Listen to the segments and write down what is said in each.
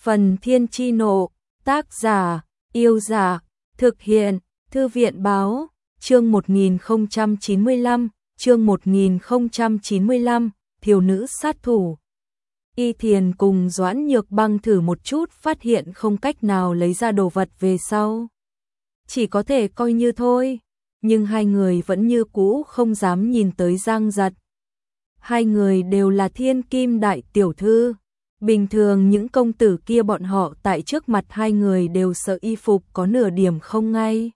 Phần Thiên Chi Nộ, tác giả, Yêu Giả, thực hiện, Thư viện báo, chương 1095, thiếu nữ sát thủ. Y Thiền cùng Doãn Nhược Băng thử một chút, phát hiện không cách nào lấy ra đồ vật về sau. Chỉ có thể coi như thôi, nhưng hai người vẫn như cũ không dám nhìn tới Giang Giật. Hai người đều là thiên kim đại tiểu thư. Bình thường những công tử kia bọn họ tại trước mặt hai người đều sợ y phục có nửa điểm không ngay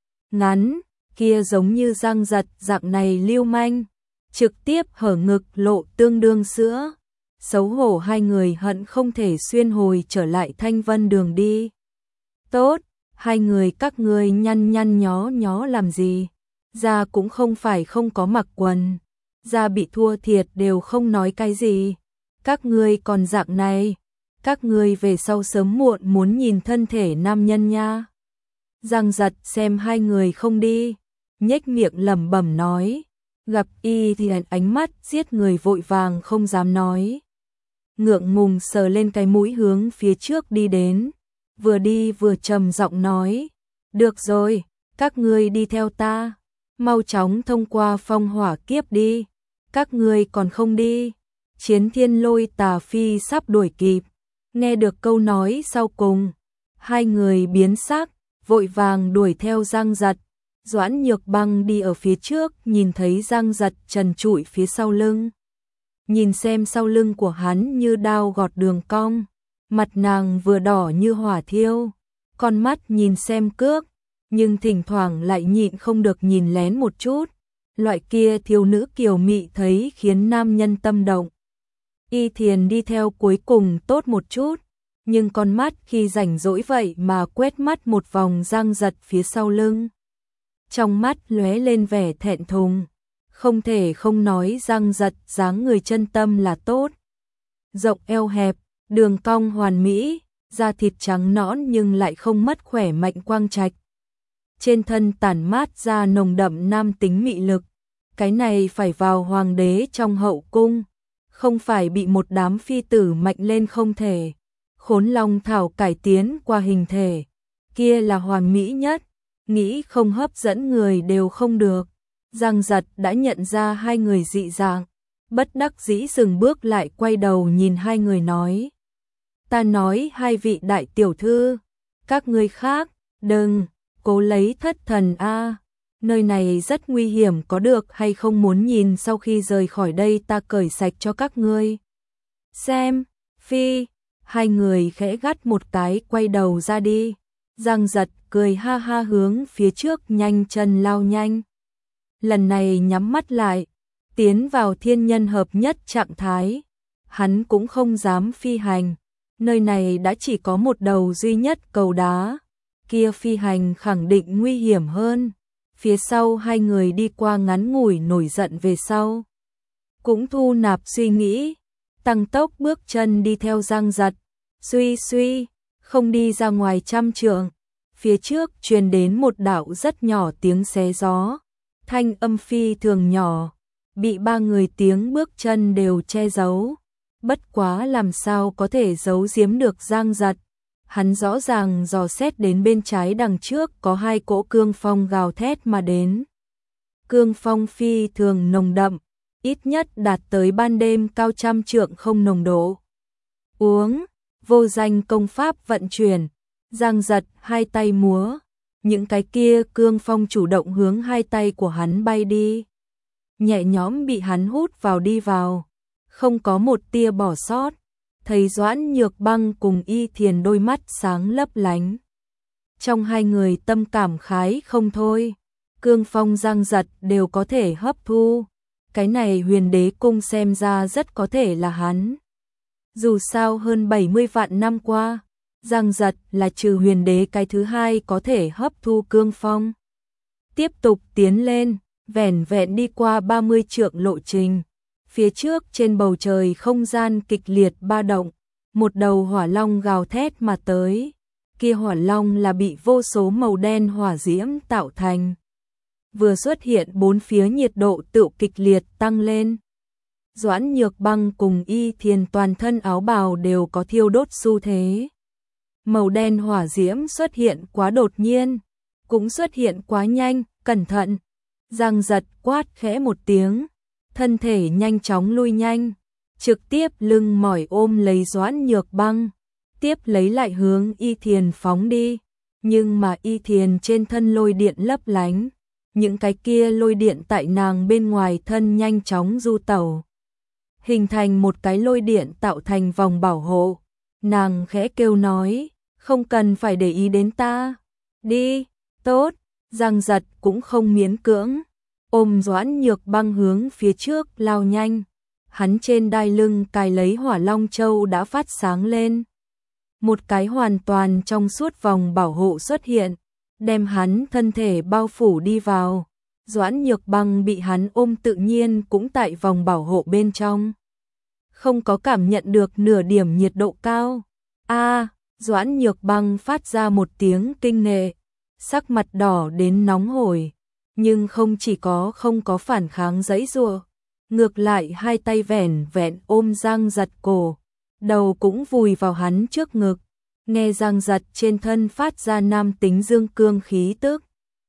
ngắn, kia giống như Giang Giật dạng này lưu manh, trực tiếp hở ngực lộ tương đương sữa. Xấu hổ hai người hận không thể xuyên hồi trở lại Thanh Vân Đường đi. Tốt, hai người các ngươi nhăn nhăn nhó nhó làm gì? Da cũng không phải không có mặc quần, da bị thua thiệt đều không nói cái gì. Các ngươi còn dạng này, các ngươi về sau sớm muộn muốn nhìn thân thể nam nhân nha. Giang Giật xem hai người không đi, nhếch miệng lẩm bẩm nói, gặp y thì ánh mắt giết người vội vàng không dám nói. Ngượng ngùng sờ lên cái mũi hướng phía trước đi đến, vừa đi vừa trầm giọng nói, được rồi, các ngươi đi theo ta, mau chóng thông qua phong hỏa kiếp đi, các ngươi còn không đi. Chiến Thiên Lôi Tà Phi sắp đuổi kịp, nghe được câu nói sau cùng, hai người biến sắc, vội vàng đuổi theo Giang Giật. Doãn Nhược Băng đi ở phía trước, nhìn thấy Giang Giật trần trụi phía sau lưng. Nhìn xem sau lưng của hắn như đao gọt đường cong, mặt nàng vừa đỏ như hỏa thiêu, con mắt nhìn xem cước, nhưng thỉnh thoảng lại nhịn không được nhìn lén một chút. Loại kia thiếu nữ kiều mị thấy khiến nam nhân tâm động. Y Thiền đi theo cuối cùng tốt một chút, nhưng con mắt khi rảnh rỗi vậy mà quét mắt một vòng Giang Giật phía sau lưng. Trong mắt lóe lên vẻ thẹn thùng, không thể không nói Giang Giật dáng người chân tâm là tốt. Rộng eo hẹp, đường cong hoàn mỹ, da thịt trắng nõn nhưng lại không mất khỏe mạnh quang trạch. Trên thân tản mát ra nồng đậm nam tính mị lực, cái này phải vào hoàng đế trong hậu cung. Không phải bị một đám phi tử mạnh lên không thể. Khốn Long Thảo cải tiến qua hình thể, kia là hoàn mỹ nhất, nghĩ không hấp dẫn người đều không được. Giang Giật đã nhận ra hai người dị dạng, bất đắc dĩ dừng bước lại quay đầu nhìn hai người nói. Ta nói hai vị đại tiểu thư, các ngươi khác, đừng, cố lấy thất thần a. Nơi này rất nguy hiểm, có được hay không muốn nhìn sau khi rời khỏi đây ta cởi sạch cho các ngươi. Xem, phi, hai người khẽ gắt một cái quay đầu ra đi. Giang Giật cười ha ha hướng phía trước nhanh chân lao nhanh. Lần này nhắm mắt lại, tiến vào thiên nhân hợp nhất trạng thái. Hắn cũng không dám phi hành, nơi này đã chỉ có một đầu duy nhất cầu đá. Kia phi hành khẳng định nguy hiểm hơn. Phía sau hai người đi qua ngắn ngủi nổi giận về sau, cũng thu nạp suy nghĩ, tăng tốc bước chân đi theo Giang Giật. Suy suy, không đi ra ngoài 100 trượng, phía trước truyền đến một đạo rất nhỏ tiếng xé gió, thanh âm phi thường nhỏ, bị ba người tiếng bước chân đều che giấu. Bất quá làm sao có thể giấu giếm được Giang Giật. Hắn rõ ràng dò xét đến bên trái đằng trước có hai cỗ cương phong gào thét mà đến. Cương phong phi thường nồng đậm, ít nhất đạt tới ban đêm cao 100 trượng không nồng độ. Uống, vô danh công pháp vận chuyển, Giang Giật hai tay múa, những cái kia cương phong chủ động hướng hai tay của hắn bay đi. Nhẹ nhõm bị hắn hút vào đi vào, không có một tia bỏ sót. Thấy Doãn Nhược Băng cùng Y Thiền đôi mắt sáng lấp lánh. Trong hai người tâm cảm khái không thôi, cương phong Giang Giật đều có thể hấp thu. Cái này huyền đế cung xem ra rất có thể là hắn. Dù sao hơn 70 vạn năm qua, Giang Giật là trừ huyền đế cái thứ hai có thể hấp thu cương phong. Tiếp tục tiến lên, vẻn vẹn đi qua 30 trượng lộ trình. Phía trước trên bầu trời không gian kịch liệt ba động, một đầu hỏa long gào thét mà tới. Kia hỏa long là bị vô số màu đen hỏa diễm tạo thành. Vừa xuất hiện bốn phía nhiệt độ tự kịch liệt tăng lên. Doãn Nhược Băng cùng Y Thiền toàn thân áo bào đều có thiêu đốt xu thế. Màu đen hỏa diễm xuất hiện quá đột nhiên, cũng xuất hiện quá nhanh, cẩn thận. Giang giật quát khẽ một tiếng, thân thể nhanh chóng lui nhanh, trực tiếp lưng mỏi ôm lấy Doãn Nhược Băng, tiếp lấy lại hướng Y Thiền phóng đi. Nhưng mà Y Thiền trên thân lôi điện lấp lánh, những cái kia lôi điện tại nàng bên ngoài thân nhanh chóng du tẩu, hình thành một cái lôi điện tạo thành vòng bảo hộ. Nàng khẽ kêu nói, không cần phải để ý đến ta, đi, tốt. Giang giật cũng không miễn cưỡng, ôm Doãn Nhược Băng hướng phía trước lao nhanh. Hắn trên đai lưng cài lấy Hỏa Long Châu đã phát sáng lên. Một cái hoàn toàn trong suốt vòng bảo hộ xuất hiện, đem hắn thân thể bao phủ đi vào. Doãn Nhược Băng bị hắn ôm tự nhiên cũng tại vòng bảo hộ bên trong, không có cảm nhận được nửa điểm nhiệt độ cao. Doãn Nhược Băng phát ra một tiếng kinh nệ, sắc mặt đỏ đến nóng hổi, nhưng không có phản kháng giãy giụa, ngược lại hai tay vẻn vẹn ôm Giang Giật cổ, đầu cũng vùi vào hắn trước ngực, nghe Giang Giật trên thân phát ra nam tính dương cương khí tức.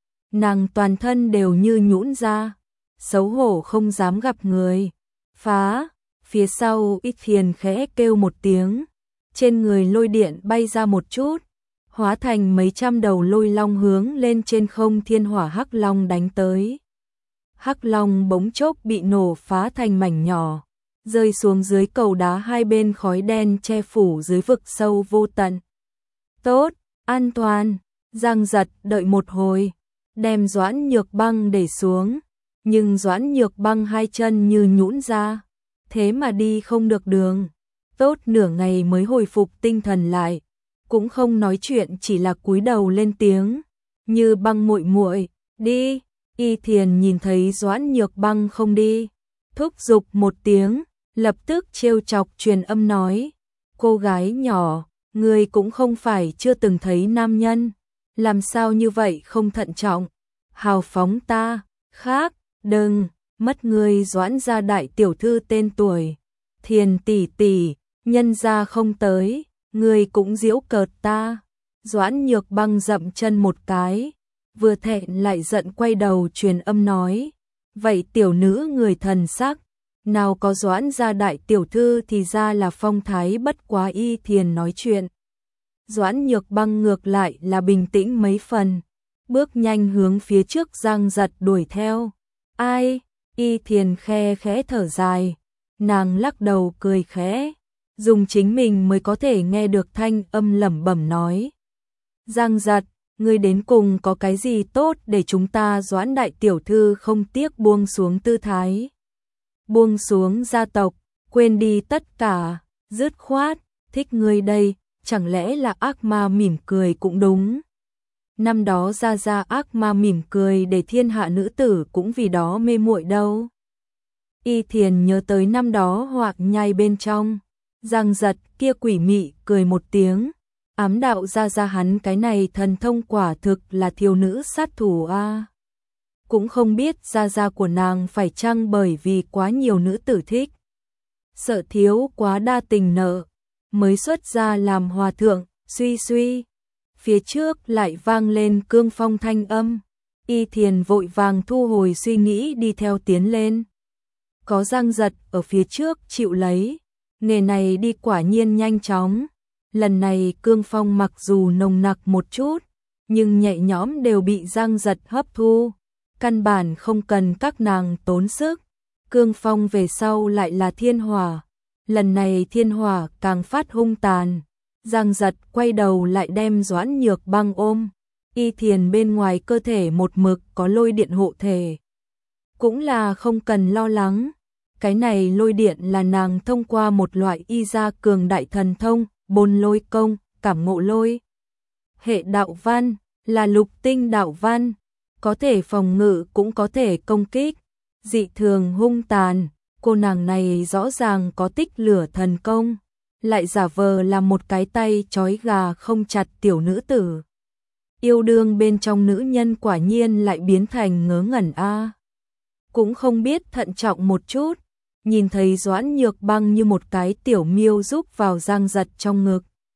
Nàng toàn thân đều như nhũn ra, xấu hổ không dám gặp người. Phá, phía sau Y Thiền khẽ kêu một tiếng, trên người lôi điện bay ra một chút, hóa thành mấy trăm đầu lôi long hướng lên trên không thiên hỏa hắc long đánh tới. Hắc long bỗng chốc bị nổ phá thành mảnh nhỏ, rơi xuống dưới cầu đá hai bên, khói đen che phủ dưới vực sâu vô tận. Tốt, an toàn. Giang giật đợi một hồi, đem Doãn Nhược Băng để xuống, nhưng Doãn Nhược Băng hai chân như nhũn ra, thế mà đi không được đường. Tốt nửa ngày mới hồi phục tinh thần lại, cũng không nói chuyện, chỉ là cúi đầu lên tiếng, Như Băng muội muội, đi. Y Thiền nhìn thấy Doãn Nhược Băng không đi, thúc giục một tiếng, lập tức trêu chọc truyền âm nói, cô gái nhỏ, người cũng không phải chưa từng thấy nam nhân, làm sao như vậy không thận trọng, hào phóng ta, khác, đừng, mất người Doãn gia đại tiểu thư tên tuổi, Thiền tỷ tỷ, nhân gia không tới, người cũng giễu cợt ta. Doãn Nhược Băng dậm chân một cái, vừa thẹn lại giận quay đầu truyền âm nói, vậy tiểu nữ người thần sắc, nào có Doãn gia đại tiểu thư thì ra là phong thái bất quá. Y Thiền nói chuyện, Doãn Nhược Băng ngược lại là bình tĩnh mấy phần, bước nhanh hướng phía trước Giang Giật đuổi theo. Ai? Y Thiền khe khẽ thở dài, nàng lắc đầu cười khẽ, dùng chính mình mới có thể nghe được thanh âm lẩm bẩm nói, Giang Giật, ngươi đến cùng có cái gì tốt để chúng ta Doãn đại tiểu thư không tiếc buông xuống tư thái, buông xuống gia tộc, quên đi tất cả, dứt khoát, thích ngươi đây, chẳng lẽ là ác ma mỉm cười cũng đúng. Năm đó ra ác ma mỉm cười để thiên hạ nữ tử cũng vì đó mê muội đâu. Y Thiền nhớ tới năm đó Hoặc Nhai bên trong, Giang Giật kia quỷ mị cười một tiếng, ám đạo ra hắn cái này thần thông quả thực là thiếu nữ sát thủ a. Cũng không biết gia của nàng phải chăng bởi vì quá nhiều nữ tử thích, sợ thiếu quá đa tình nợ, mới xuất gia làm hòa thượng. Suy suy, phía trước lại vang lên cương phong thanh âm. Y Thiền vội vàng thu hồi suy nghĩ đi theo tiến lên. Có Giang Giật ở phía trước chịu lấy, nghề này đi quả nhiên nhanh chóng. Lần này cương phong mặc dù nồng nặc một chút, nhưng nhẹ nhõm đều bị Giang Giật hấp thu, căn bản không cần các nàng tốn sức. Cương phong về sau lại là thiên hỏa, lần này thiên hỏa càng phát hung tàn. Giang Giật quay đầu lại đem Doãn Nhược Băng ôm, Y Thiền bên ngoài cơ thể một mực có lôi điện hộ thể, cũng là không cần lo lắng. Cái này lôi điện là nàng thông qua một loại y gia cường đại thần thông, Bồn Lôi công, cảm ngộ lôi hệ đạo văn, là lục tinh đạo văn, có thể phòng ngự cũng có thể công kích, dị thường hung tàn. Cô nàng này rõ ràng có tích lửa thần công, lại giả vờ là một cái tay trói gà không chặt tiểu nữ tử. Yêu đương bên trong nữ nhân quả nhiên lại biến thành ngớ ngẩn a. Cũng không biết thận trọng một chút, nhìn thấy Doãn Nhược Băng như một cái tiểu miêu rúc vào Giang Giật trong ngực.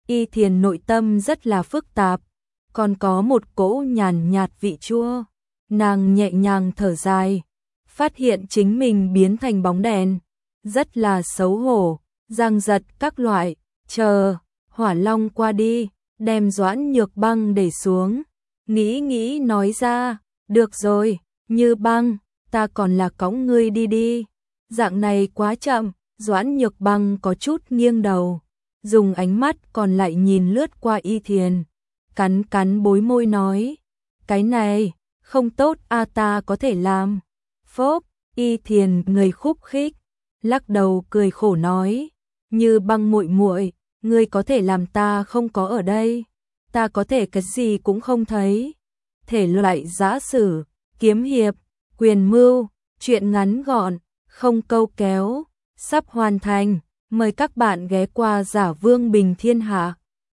Y Thiền nội tâm rất là phức tạp, còn có một cỗ nhàn nhạt vị chua. Nàng nhẹ nhàng thở dài, phát hiện chính mình biến thành bóng đèn, rất là xấu hổ, giang giật các loại, chờ, Hỏa Long qua đi, đem Doãn Nhược Băng để xuống, nghĩ nghĩ nói ra, được rồi, Như Băng, ta còn là cõng ngươi đi đi, dạng này quá chậm, Doãn Nhược Băng có chút nghiêng đầu, dùng ánh mắt còn lại nhìn lướt qua Y Thiền, cắn cắn bối môi nói, cái này, không tốt a, ta có thể làm. Phốp, Y Thiền người khúc khích, lắc đầu cười khổ nói, Như Băng muội muội, ngươi có thể làm ta không có ở đây, ta có thể cái gì cũng không thấy. Thể loại giã sử, kiếm hiệp, quyền mưu, truyện ngắn gọn, không câu kéo, sắp hoàn thành, mời các bạn ghé qua Giả Vương Bình Thiên Hạ.